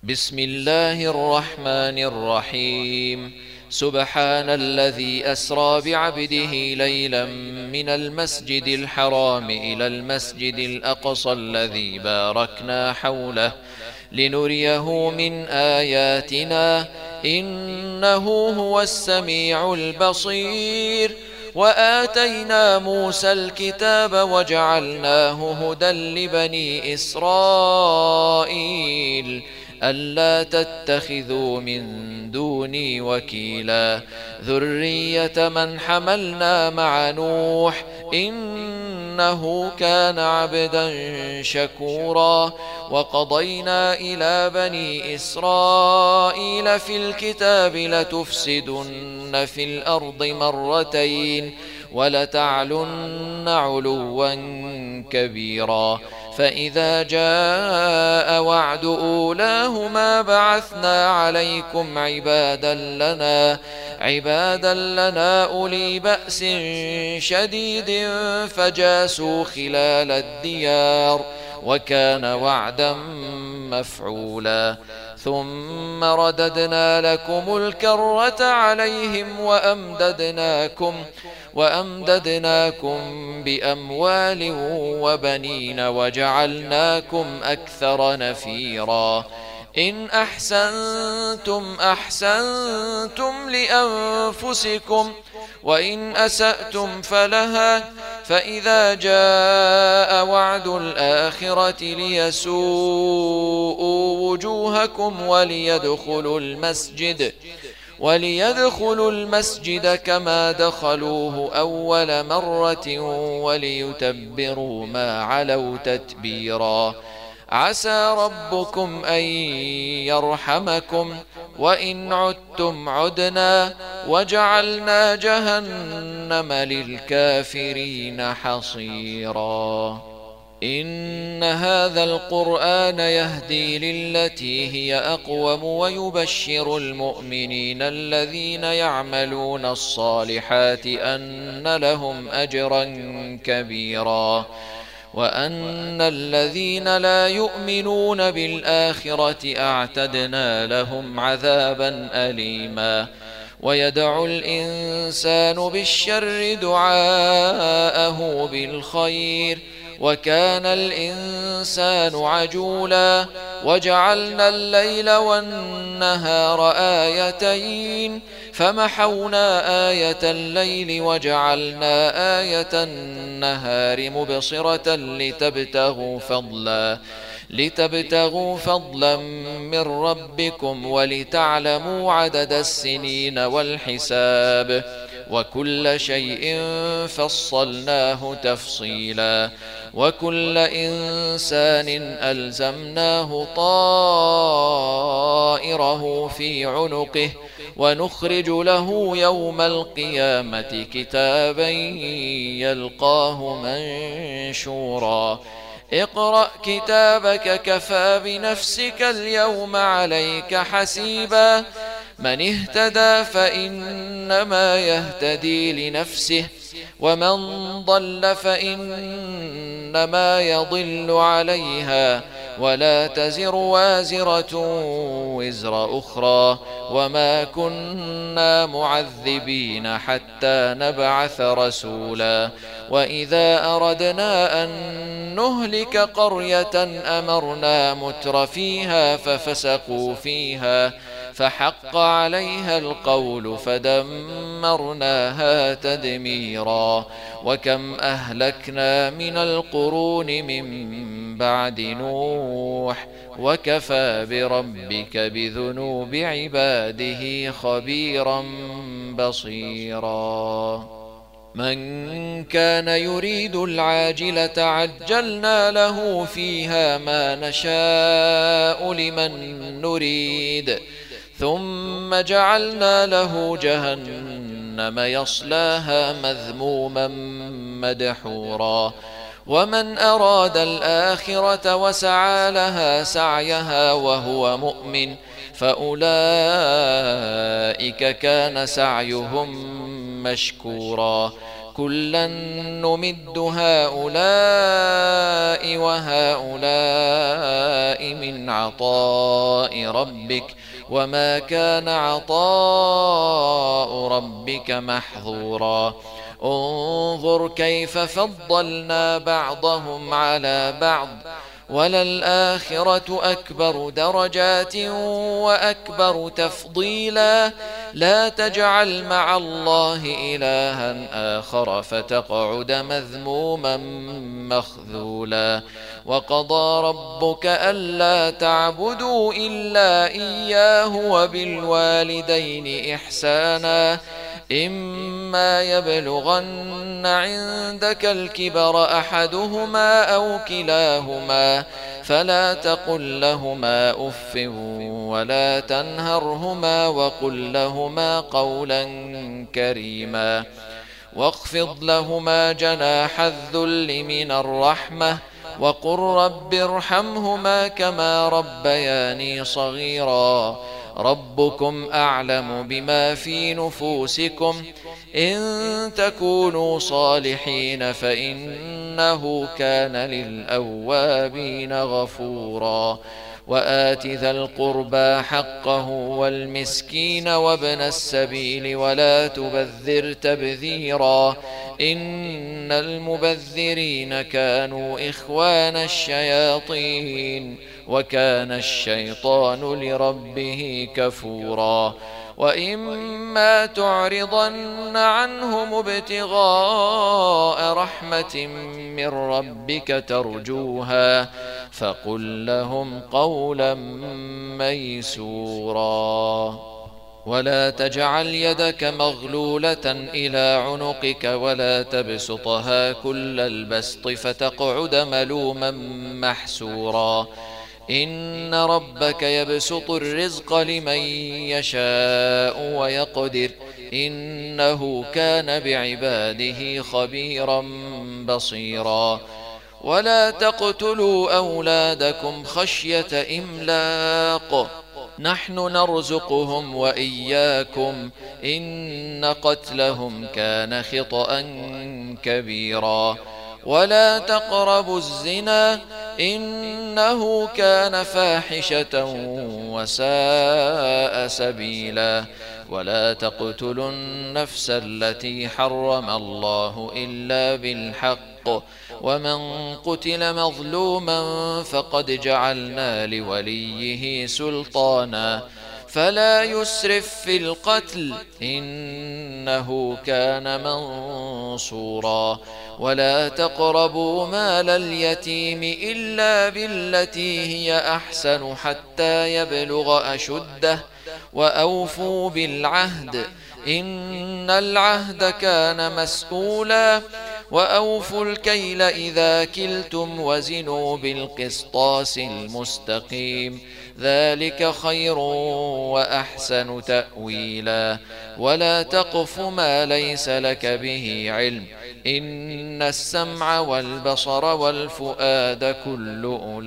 بسم الله الرحمن الرحيم. سبحان الذي أسرى بعبده ليلا من المسجد الحرام إلى المسجد الأقصى الذي باركنا حوله لنريه من آياتنا إنه هو السميع البصير. وآتينا موسى الكتاب وجعلناه هدى لبني إسرائيل ألا تتخذوا من دوني وكيلا ذرية من حملنا مع نوح إنه كان عبدا شكورا. وقضينا إلى بني إسرائيل في الكتاب لتفسدن في الأرض مرتين ولتعلن علوا كبيرا. فإذا جاء وعد أولاهما بعثنا عليكم عبادا لنا أولي بأس شديد فجاسوا خلال الديار وكان وعدا مفعولا. ثم رددنا لكم الكرة عليهم وأمددناكم بأموال وبنين وجعلناكم أكثر نفيرا. إن أحسنتم أحسنتم لأنفسكم وإن أسأتم فلها. فإذا جاء وعد الآخرة ليسوءوا وجوهكم وليدخلوا المسجد كما دخلوه أول مرة وليتبروا ما علوا تتبيرا. عسى ربكم أن يرحمكم وإن عدتم عدنا وجعلنا جهنم للكافرين حصيرا. إن هذا القرآن يهدي للتي هي أقوم ويبشر المؤمنين الذين يعملون الصالحات أن لهم أجرا كبيرا وأن الذين لا يؤمنون بالآخرة أعتدنا لهم عذابا أليما. ويدعو الإنسان بالشر دعاءه بالخير وكان الإنسان عجولا. وجعلنا الليل والنهار آيتين فمحونا آية الليل وجعلنا آية النهار مبصرة لتبتغوا فضلا من ربكم ولتعلموا عدد السنين والحساب وكل شيء فصلناه تفصيلا. وكل إنسان ألزمناه طائره في عنقه ونخرج له يوم القيامة كتابا يلقاه منشورا. اقرأ كتابك كفى بنفسك اليوم عليك حسيبا. من اهتدى فإنما يهتدي لنفسه ومن ضل فإنما يضل عليها ولا تزر وازرة وزر أخرى وما كنا معذبين حتى نبعث رسولا. وإذا أردنا أن نهلك قرية أمرنا متر فيها ففسقوا فيها فحق عليها القول فدمرناها تدميرا. وكم أهلكنا من القرون من بعد نوح وكفى بربك بذنوب عباده خبيرا بصيرا. من كان يريد العاجلة عجلنا له فيها ما نشاء لمن نريد ثم جعلنا له جهنم يصلاها مذموما مدحورا. ومن أراد الآخرة وسعى لها سعيها وهو مؤمن فأولئك كان سعيهم مشكورا. كلا نمد هؤلاء وهؤلاء من عطاء ربك وما كان عطاء ربك محظورا انظر كيف فضلنا بعضهم على بعض وللآخرة أكبر درجات وأكبر تفضيلا لا تجعل مع الله إلها آخر فتقعد مذموما مخذولا وقضى ربك ألا تعبدوا إلا إياه وبالوالدين إحسانا إما يبلغن عندك الكبر أحدهما أو كلاهما فلا تقل لهما أف ولا تنهرهما وقل لهما قولا كريما واخفض لهما جناح الذل من الرحمة وقل رب ارحمهما كما ربياني صغيرا ربكم أعلم بما في نفوسكم إن تكونوا صالحين فإنه كان للأوابين غفورا وآت ذا القربى حقه والمسكين وابن السبيل ولا تبذر تبذيرا إن المبذرين كانوا إخوان الشياطين وكان الشيطان لربه كفورا وإما تعرضن عنهم ابتغاء رحمة من ربك ترجوها فقل لهم قولا ميسورا ولا تجعل يدك مغلولة إلى عنقك ولا تبسطها كل البسط فتقعد ملوما محسورا إن ربك يبسط الرزق لمن يشاء ويقدر إنه كان بعباده خبيرا بصيرا ولا تقتلوا أولادكم خشية إملاق نحن نرزقهم وإياكم إن قتلهم كان خطأ كبيرا ولا تقربوا الزنا إنه كان فاحشة وساء سبيلا ولا تقتلوا النفس التي حرم الله إلا بالحق ومن قتل مظلوما فقد جعلنا لوليه سلطانا فلا يسرف في القتل إنه كان منصورا ولا تقربوا مال اليتيم إلا بالتي هي أحسن حتى يبلغ أشده وأوفوا بالعهد إن العهد كان مسؤولا وأوفوا الكيل إذا كلتم وزنوا بالقسطاس المستقيم ذلك خير وأحسن تأويلا ولا تقف ما ليس لك به علم إن السمع والبصر والفؤاد كل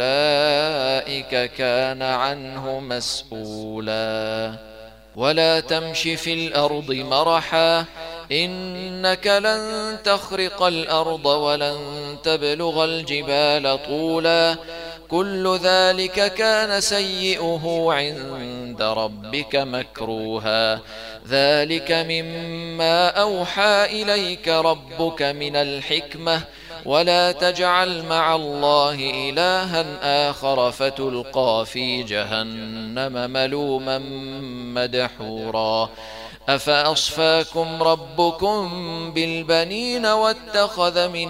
أولئك كان عنه مسؤولا ولا تمش في الأرض مرحا إنك لن تخرق الأرض ولن تبلغ الجبال طولا كل ذلك كان سيئه عند ربك مكروها ذلك مما أوحى إليك ربك من الحكمة ولا تجعل مع الله إلها آخر فتلقى في جهنم ملوما مدحورا أفأصفاكم ربكم بالبنين واتخذ من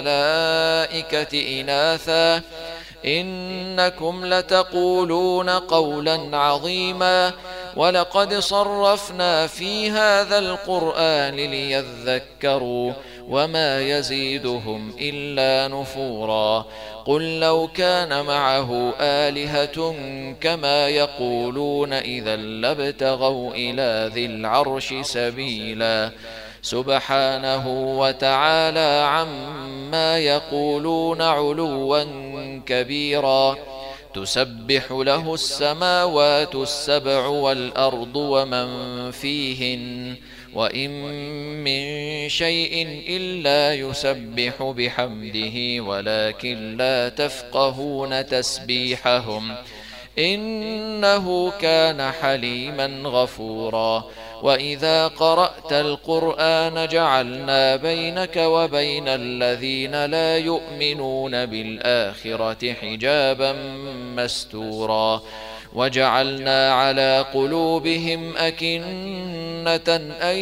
الملائكة إناثا إنكم لتقولون قولا عظيما ولقد صرفنا في هذا القرآن ليذكروا وما يزيدهم إلا نفورا قل لو كان معه آلهة كما يقولون إذا لابتغوا إلى ذي العرش سبيلا سبحانه وتعالى عما يقولون علوا كبيرا تسبح له السماوات السبع والأرض ومن فيهن وإن من شيء إلا يسبح بحمده ولكن لا تفقهون تسبيحهم إنه كان حليما غفورا. وإذا قرأت القرآن جعلنا بينك وبين الذين لا يؤمنون بالآخرة حجابا مستورا وجعلنا على قلوبهم أكنة أن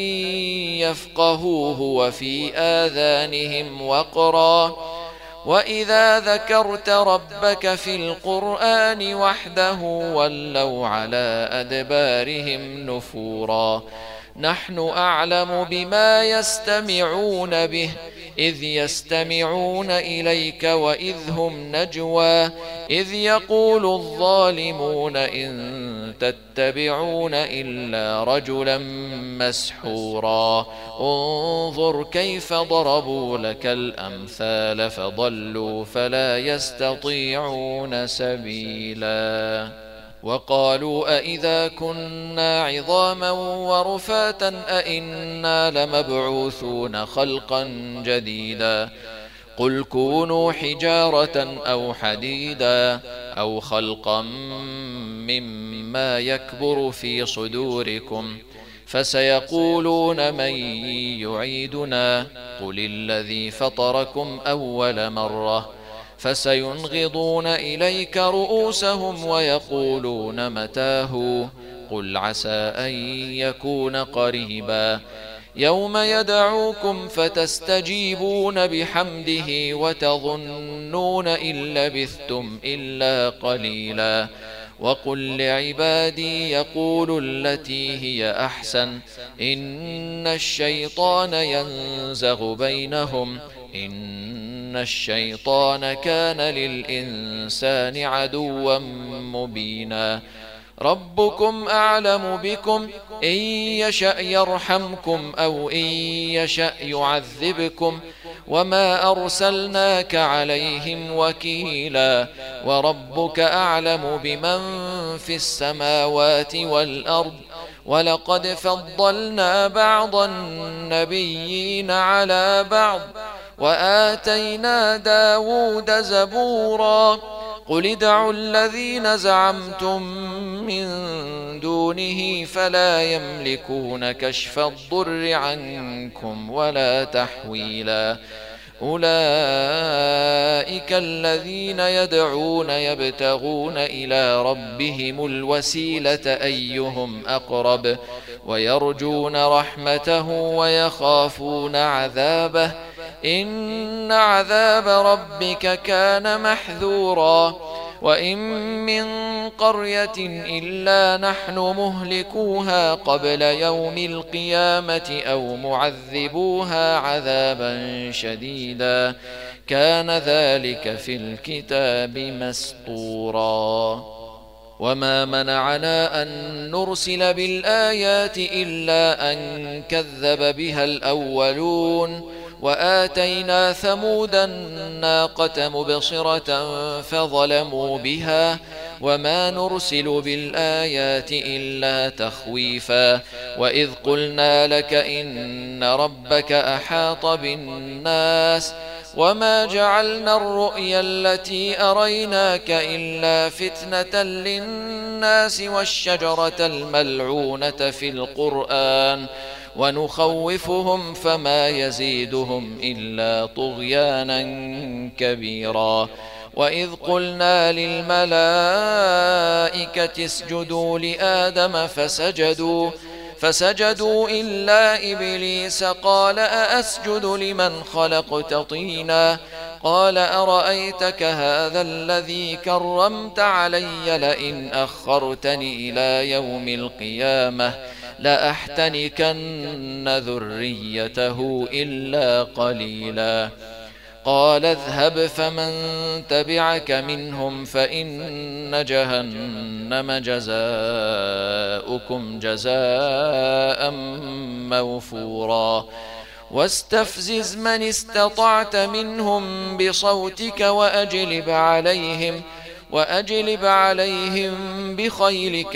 يفقهوه وفي آذانهم وقرا وإذا ذكرت ربك في القرآن وحده ولوا على أدبارهم نفورا. نحن أعلم بما يستمعون به إذ يستمعون إليك وإذ هم نجوى إذ يقول الظالمون إن تتبعون إلا رجلا مسحورا. انظر كيف ضربوا لك الأمثال فضلوا فلا يستطيعون سبيلا. وقالوا أئذا كنا عظاما ورفاتا أئنا لمبعوثون خلقا جديدا قل كونوا حجارة أو حديدا أو خلقا مما يكبر في صدوركم فسيقولون من يعيدنا قل الذي فطركم أول مرة فسينغضون إليك رؤوسهم ويقولون متاه قل عسى أن يكون قريبا. يوم يدعوكم فتستجيبون بحمده وتظنون إن لبثتم إلا قليلا. وقل لعبادي يقولوا التي هي أحسن إن الشيطان ينزغ بينهم إن الشيطان كان للإنسان عدوا مبينا. ربكم أعلم بكم إن يشأ يرحمكم أو إن يشأ يعذبكم وما أرسلناك عليهم وكيلا. وربك أعلم بمن في السماوات والأرض ولقد فضلنا بعض النبيين على بعض وآتينا داود زبورا. قل ادعوا الذين زعمتم من دونه فلا يملكون كشف الضر عنكم ولا تحويلا. أولئك الذين يدعون يبتغون إلى ربهم الوسيلة أيهم أقرب ويرجون رحمته ويخافون عذابه إن عذاب ربك كان محذورا. وإن من قرية إلا نحن مهلكوها قبل يوم القيامة أو معذبوها عذابا شديدا كان ذلك في الكتاب مسطورا. وما منعنا أن نرسل بالآيات إلا أن كذب بها الأولون وآتينا ثمود الناقة مبصرة فظلموا بها وما نرسل بالآيات إلا تخويفا. وإذ قلنا لك إن ربك أحاط بالناس وما جعلنا الرؤيا التي أريناك إلا فتنة للناس والشجرة الملعونة في القرآن ونخوفهم فما يزيدهم إلا طغيانا كبيرا. وإذ قلنا للملائكة اسجدوا لآدم فسجدوا إلا إبليس قال أأسجد لمن خلقت طينا قال أرأيتك هذا الذي كرمت علي لئن أخرتني إلى يوم القيامة لأحتنكن ذريته إلا قليلا. قال اذهب فمن تبعك منهم فإن جهنم جزاؤكم جزاء موفورا. واستفزز من استطعت منهم بصوتك وأجلب عليهم بخيلك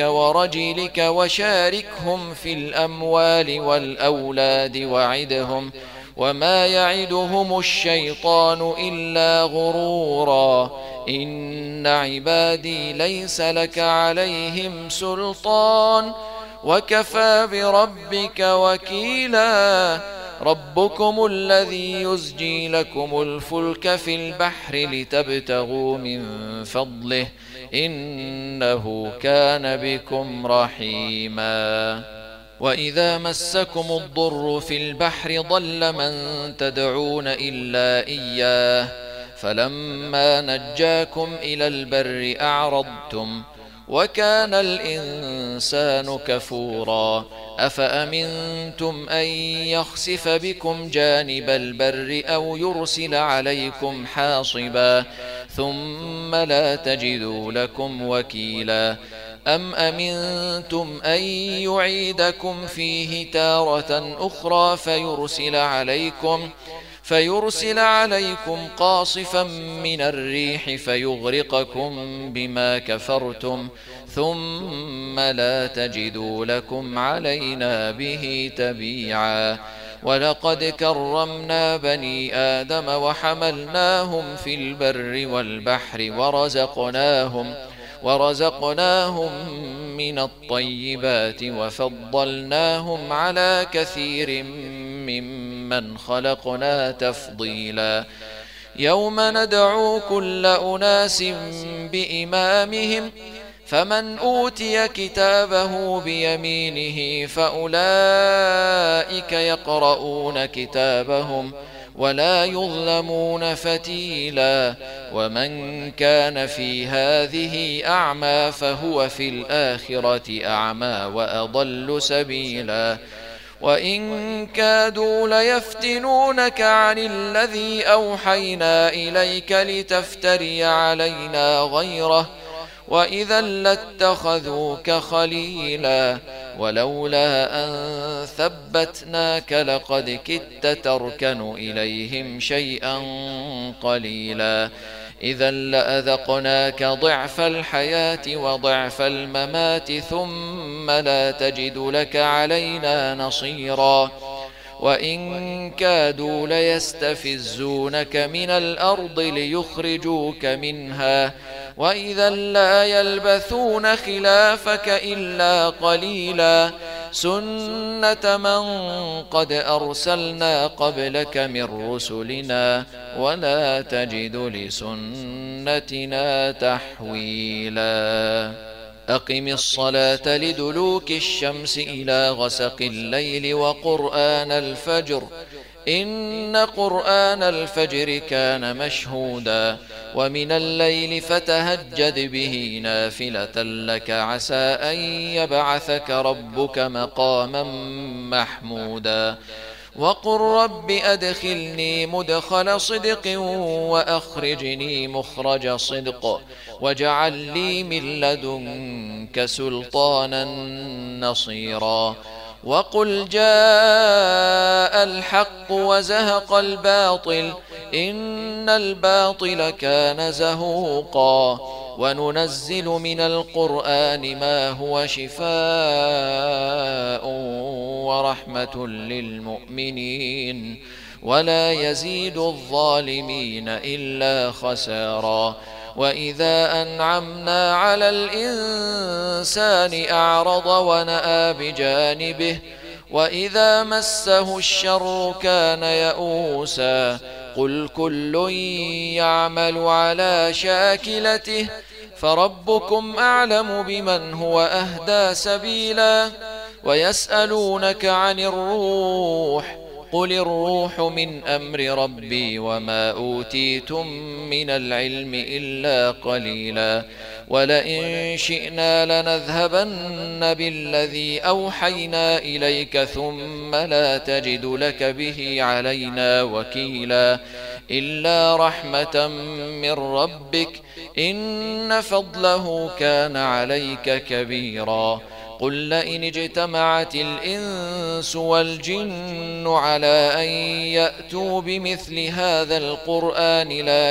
ورجلك وشاركهم في الأموال والأولاد وما يعدهم الشيطان إلا غرورا إن عبادي ليس لك عليهم سلطان وكفى بربك وكيلا ربكم الذي يزجي لكم الفلك في البحر لتبتغوا من فضله إنه كان بكم رحيما وإذا مسكم الضر في البحر ضل من تدعون إلا إياه فلما نجاكم إلى البر أعرضتم وكان الإنسان كفورا أفأمنتم أن يخسف بكم جانب البر أو يرسل عليكم حاصبا ثم لا تجدوا لكم وكيلا أم أمنتم أن يعيدكم فيه تارة أخرى فيرسل عليكم قاصفا من الريح فيغرقكم بما كفرتم ثم لا تجدوا لكم علينا به تبيعا ولقد كرمنا بني آدم وحملناهم في البر والبحر ورزقناهم من الطيبات وفضلناهم على كثير ممن خلقنا تفضيلا يوم ندعو كل أناس بإمامهم فمن أوتي كتابه بيمينه فأولئك يقرؤون كتابهم ولا يظلمون فتيلا ومن كان في هذه أعمى فهو في الآخرة أعمى وأضل سبيلا وإن كادوا ليفتنونك عن الذي أوحينا إليك لتفتري علينا غيره وإذا لاتخذوك خليلا ولولا أن ثبتناك لقد كدت تركن إليهم شيئا قليلا إذا لأذقناك ضعف الحياة وضعف الممات ثم لا تجد لك علينا نصيرا وإن كادوا ليستفزونك من الأرض ليخرجوك منها وإذا لا يلبثون خلافك إلا قليلا سنة من قد أرسلنا قبلك من رسلنا ولا تجد لسنتنا تحويلا أقم الصلاة لدلوك الشمس إلى غسق الليل وقرآن الفجر إن قرآن الفجر كان مشهودا ومن الليل فتهجد به نافلة لك عسى أن يبعثك ربك مقاما محمودا وقل رب أدخلني مدخل صدق وأخرجني مخرج صدق واجعل لي من لدنك سلطانا نصيرا وقل جاء الحق وزهق الباطل إن الباطل كان زهوقا وننزل من القرآن ما هو شفاء ورحمة للمؤمنين ولا يزيد الظالمين إلا خسارا وإذا أنعمنا على الإنسان أعرض ونأى بجانبه وإذا مسه الشر كان يئوسا قل كل يعمل على شاكلته فربكم أعلم بمن هو أهدى سبيلا ويسألونك عن الروح قل الروح من أمر ربي وما أوتيتم من العلم إلا قليلا ولئن شئنا لنذهبن بالذي أوحينا إليك ثم لا تجد لك به علينا وكيلا إلا رحمة من ربك إن فضله كان عليك كبيرا قل لئن اجتمعت الإنس والجن على أن يأتوا بمثل هذا القرآن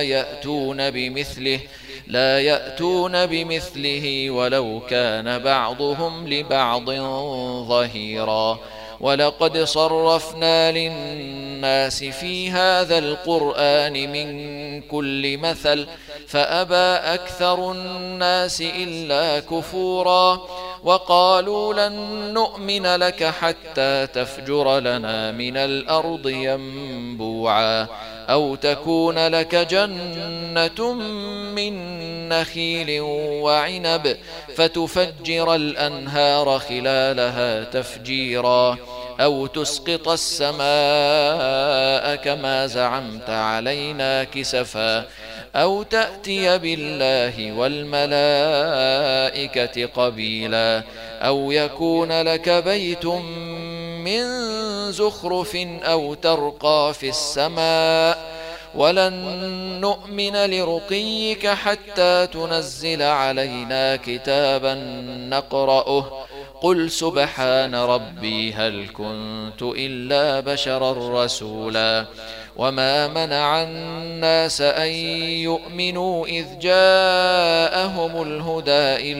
لا يأتون بمثله ولو كان بعضهم لبعض ظهيرا ولقد صرفنا للناس في هذا القرآن من كل مثل فأبى أكثر الناس إلا كفورا وقالوا لن نؤمن لك حتى تفجر لنا من الأرض ينبوعا أو تكون لك جنة من نخيل وعنب فتفجر الأنهار خلالها تفجيرا أو تسقط السماء كما زعمت علينا كسفا أو تأتي بالله والملائكة قبيلا أو يكون لك بيت من زخرف أو ترقى في السماء ولن نؤمن لرقيك حتى تنزل علينا كتابا نقرأه قل سبحان ربي هل كنت إلا بشرا رسولا وما منع الناس أن يؤمنوا إذ جاءهم الهدى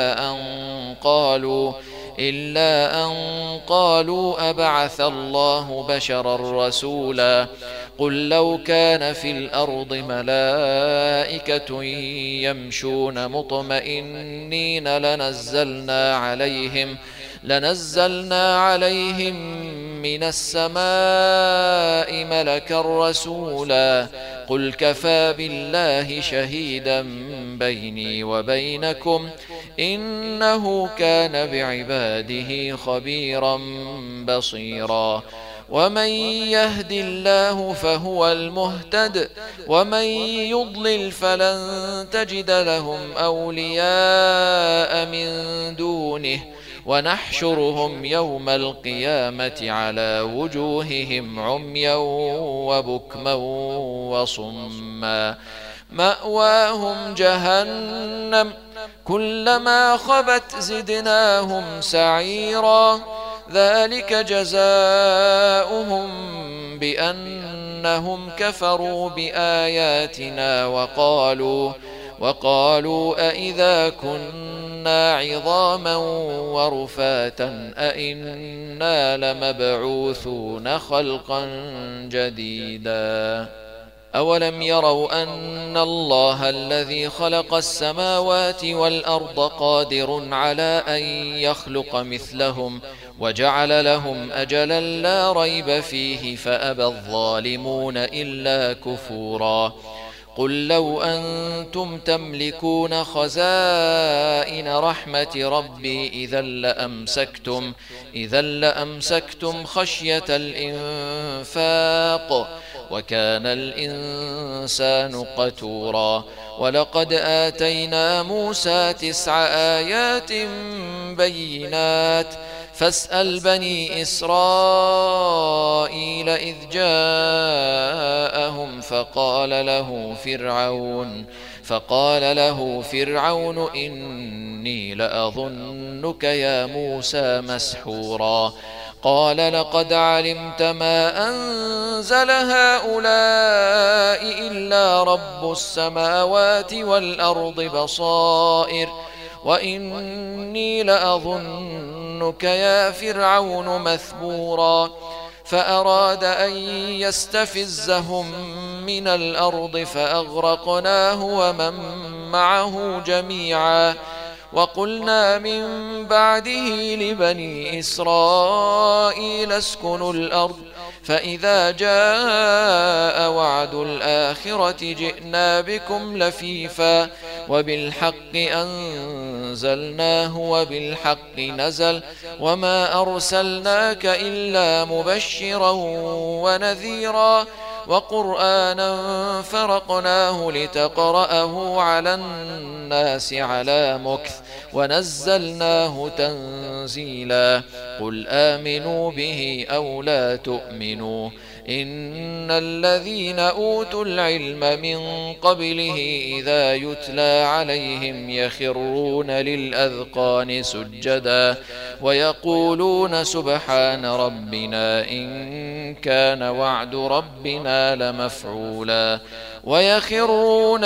إلا أن قالوا أبعث الله بشرا رسولا قل لو كان في الأرض ملائكة يمشون مطمئنين لنزلنا عليهم من السماء ملكا رسولا قل كفى بالله شهيدا بيني وبينكم إنه كان بعباده خبيرا بصيرا ومن يهد الله فهو المهتد ومن يضلل فلن تجد لهم أولياء من دونه ونحشرهم يوم القيامة على وجوههم عميا وبكما وصما مأواهم جهنم كلما خبت زدناهم سعيرا ذلك جزاؤهم بأنهم كفروا بآياتنا وقالوا أإذا كنا عظاما ورفاتا أإنا لمبعوثون خلقا جديدا أولم يروا أن الله الذي خلق السماوات والأرض قادر على أن يخلق مثلهم وجعل لهم أجلا لا ريب فيه فأبى الظالمون إلا كفورا قل لو أنتم تملكون خزائن رحمة ربي إذا لأمسكتم خشية الإنفاق وكان الإنسان قتورا ولقد آتينا موسى 9 آيات بينات فاسأل بني إسرائيل إذ جاءهم فقال له فرعون إني لأظنك يا موسى مسحورا قال لقد علمت ما أنزل هؤلاء إلا رب السماوات والأرض بصائر وإني لأظنك يا فرعون مثبورا فأراد أن يستفزهم من الأرض فأغرقناه ومن معه جميعا وقلنا من بعده لبني إسرائيل اسكنوا الأرض فإذا جاء وعد الآخرة جئنا بكم لفيفا وبالحق أنزلناه وبالحق نزل وما أرسلناك إلا مبشرا ونذيرا وقرآنا فرقناه لتقرأه على الناس على مكث ونزلناه تنزيلا قل آمنوا به أو لا تؤمنوا إن الذين أوتوا العلم من قبله إذا يتلى عليهم يخرون للأذقان سجدا ويقولون سبحان ربنا إن كان وعد ربنا لمفعولا ويخرون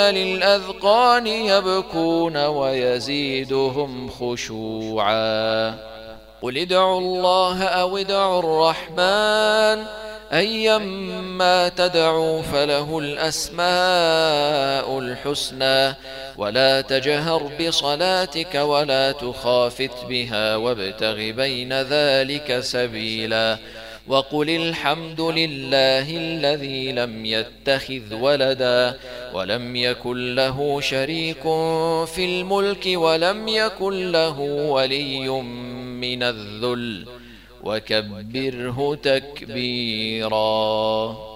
للأذقان يبكون ويزيدهم خشوعا قل ادعوا الله أو ادعوا الرحمن أيما تدعوا فله الأسماء الحسنى ولا تجهر بصلاتك ولا تخافت بها وابتغ بين ذلك سبيلا وقل الحمد لله الذي لم يتخذ ولدا ولم يكن له شريك في الملك ولم يكن له ولي من الذل وكبره تكبيرا.